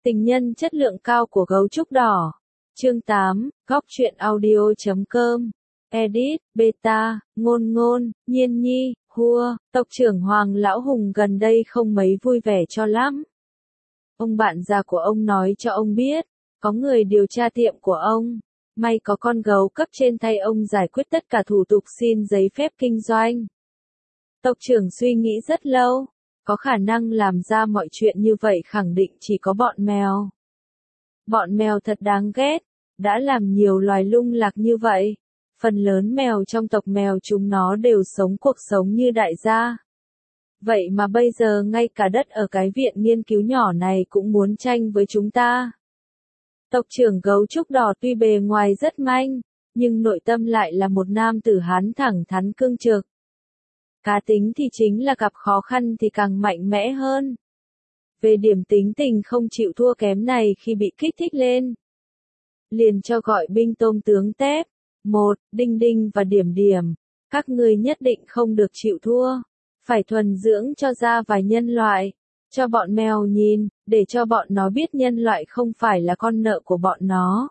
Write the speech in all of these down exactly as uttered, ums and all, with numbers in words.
Tình nhân chất lượng cao của gấu trúc đỏ. Chương tám, góc truyện audio.com. Edit, beta, ngôn ngôn, nhiên nhi, hua, tộc trưởng Hoàng Lão Hùng gần đây không mấy vui vẻ cho lắm. Ông bạn già của ông nói cho ông biết, có người điều tra tiệm của ông. May có con gấu cấp trên thay ông giải quyết tất cả thủ tục xin giấy phép kinh doanh. Tộc trưởng suy nghĩ rất lâu, có khả năng làm ra mọi chuyện như vậy khẳng định chỉ có bọn mèo. Bọn mèo thật đáng ghét, đã làm nhiều loài lung lạc như vậy. Phần lớn mèo trong tộc mèo chúng nó đều sống cuộc sống như đại gia. Vậy mà bây giờ ngay cả đất ở cái viện nghiên cứu nhỏ này cũng muốn tranh với chúng ta. Tộc trưởng gấu trúc đỏ tuy bề ngoài rất manh, nhưng nội tâm lại là một nam tử hán thẳng thắn cương trực. Cá tính thì chính là gặp khó khăn thì càng mạnh mẽ hơn. Về điểm tính tình không chịu thua kém này khi bị kích thích lên, liền cho gọi binh tôm tướng tép. Một, Đinh Đinh và Điểm Điểm, các ngươi nhất định không được chịu thua, phải thuần dưỡng cho ra vài nhân loại, cho bọn mèo nhìn, để cho bọn nó biết nhân loại không phải là con nợ của bọn nó.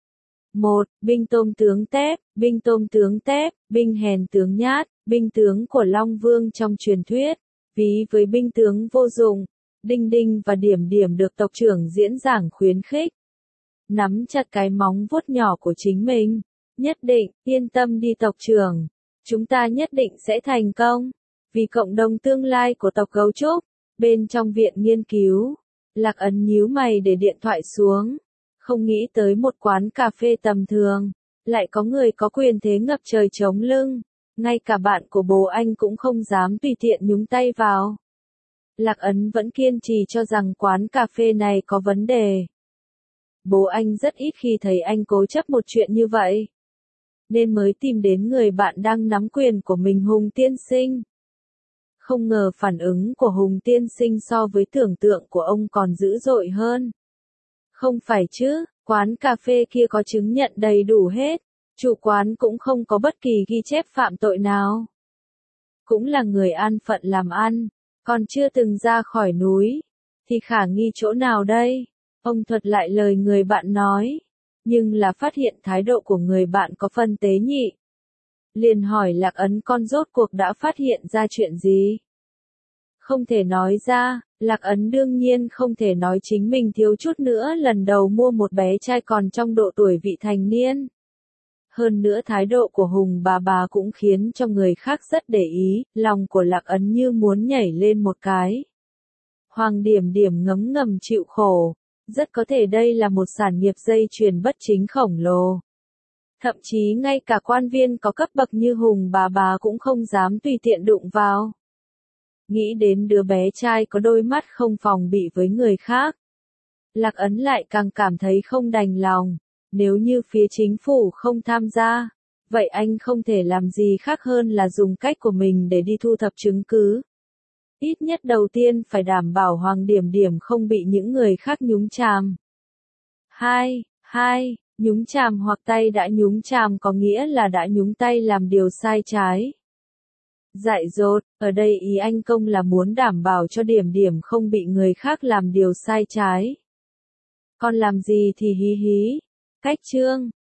Một, Binh tôm tướng tép, binh tôm tướng tép, binh hèn tướng nhát, binh tướng của Long Vương trong truyền thuyết, ví với binh tướng vô dụng. Đinh Đinh và Điểm Điểm được tộc trưởng diễn giảng khuyến khích. Nắm chặt cái móng vuốt nhỏ của chính mình. Nhất định, yên tâm đi tộc trưởng. Chúng ta nhất định sẽ thành công. Vì cộng đồng tương lai của tộc gấu trúc. Bên trong viện nghiên cứu, Lạc Ấn nhíu mày để điện thoại xuống. Không nghĩ tới một quán cà phê tầm thường, lại có người có quyền thế ngập trời chống lưng. Ngay cả bạn của bố anh cũng không dám tùy tiện nhúng tay vào. Lạc Ấn vẫn kiên trì cho rằng quán cà phê này có vấn đề. Bố anh rất ít khi thấy anh cố chấp một chuyện như vậy, nên mới tìm đến người bạn đang nắm quyền của mình, Hùng tiên sinh. Không ngờ phản ứng của Hùng tiên sinh so với tưởng tượng của ông còn dữ dội hơn. Không phải chứ, quán cà phê kia có chứng nhận đầy đủ hết, chủ quán cũng không có bất kỳ ghi chép phạm tội nào. Cũng là người an phận làm ăn, còn chưa từng ra khỏi núi, thì khả nghi chỗ nào đây? Ông thuật lại lời người bạn nói, nhưng là phát hiện thái độ của người bạn có phần tế nhị. Liền hỏi Lạc Ấn con rốt cuộc đã phát hiện ra chuyện gì? Không thể nói ra, Lạc Ấn đương nhiên không thể nói chính mình thiếu chút nữa lần đầu mua một bé trai còn trong độ tuổi vị thành niên. Hơn nữa thái độ của Hùng bà bà cũng khiến cho người khác rất để ý, lòng của Lạc Ấn như muốn nhảy lên một cái. Hoàng Điểm Điểm ngấm ngầm chịu khổ, rất có thể đây là một sản nghiệp dây chuyền bất chính khổng lồ. Thậm chí ngay cả quan viên có cấp bậc như Hùng bà bà cũng không dám tùy tiện đụng vào. Nghĩ đến đứa bé trai có đôi mắt không phòng bị với người khác, Lạc Ấn lại càng cảm thấy không đành lòng. Nếu như phía chính phủ không tham gia, vậy anh không thể làm gì khác hơn là dùng cách của mình để đi thu thập chứng cứ. Ít nhất đầu tiên phải đảm bảo Hoàng Điểm Điểm không bị những người khác nhúng chàm. Hai, hai, nhúng chàm hoặc tay đã nhúng chàm có nghĩa là đã nhúng tay làm điều sai trái. Dại dột, ở đây ý anh công là muốn đảm bảo cho Điểm Điểm không bị người khác làm điều sai trái. Còn làm gì thì hí hí. Cách chương,